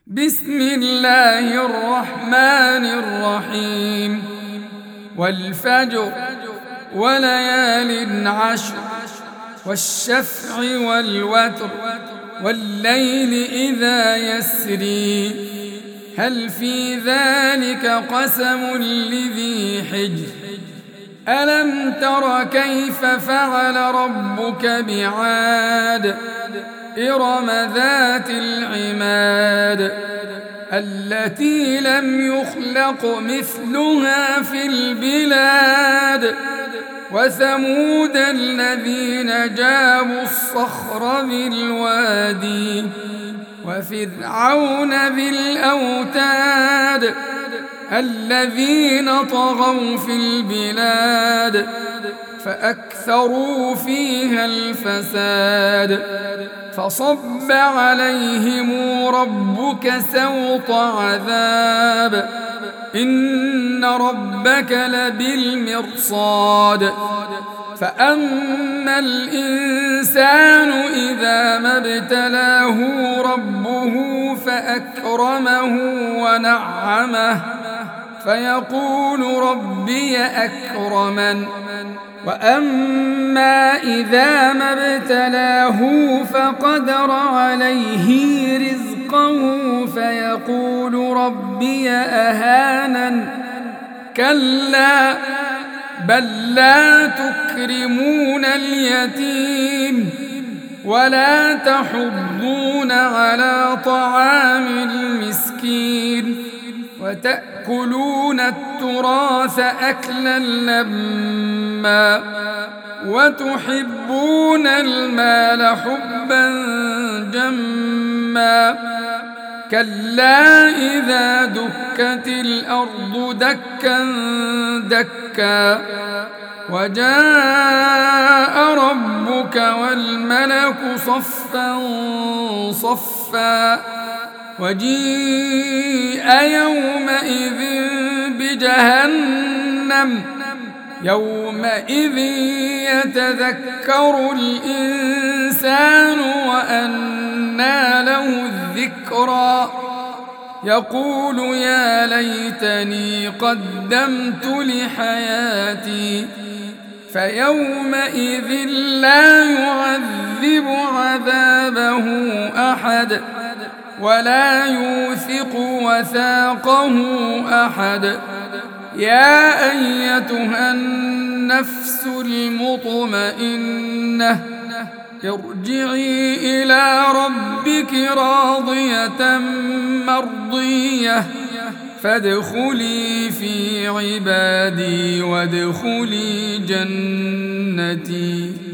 بسم الله الرحمن الرحيم. والفجر وليال عشر والشفع والوتر والليل إذا يسري هل في ذلك قسم لذي حجر ألم تر كيف فعل ربك بعاد إرم ذات العماد التي لم يخلق مثلها في البلاد وثمود الذين جابوا الصخر بالوادي وفرعون ذي الأوتاد الذين طغوا في البلاد فأكثروا فيها الفساد فصب عليهم ربك سوط عذاب إن ربك لبالمرصاد فأما الإنسان إذا ما ابتلاه ربه فأكرمه ونعمه فيقول ربي أكرمن وأما إذا ما ابتلاه فقدر عليه رزقه فيقول ربي أهانن كلا بل لا تكرمون اليتيم ولا تحضون على طعام المسكين وتأكلون التراث أكلا لما وتحبون المال حبا جما كلا إذا دكت الأرض دكا دكا وجاء ربك والملك صفا صفا وجيء يومئذ بجهنم يومئذ يتذكر الإنسان وأنى له الذكرى يقول يا ليتني قدمت لحياتي فيومئذ لا يعذب عذابه أحد ولا يوثق وثاقه أحد يا أيتها النفس المطمئنة ارجعي إلى ربك راضية مرضية فادخلي في عبادي وادخلي جنتي.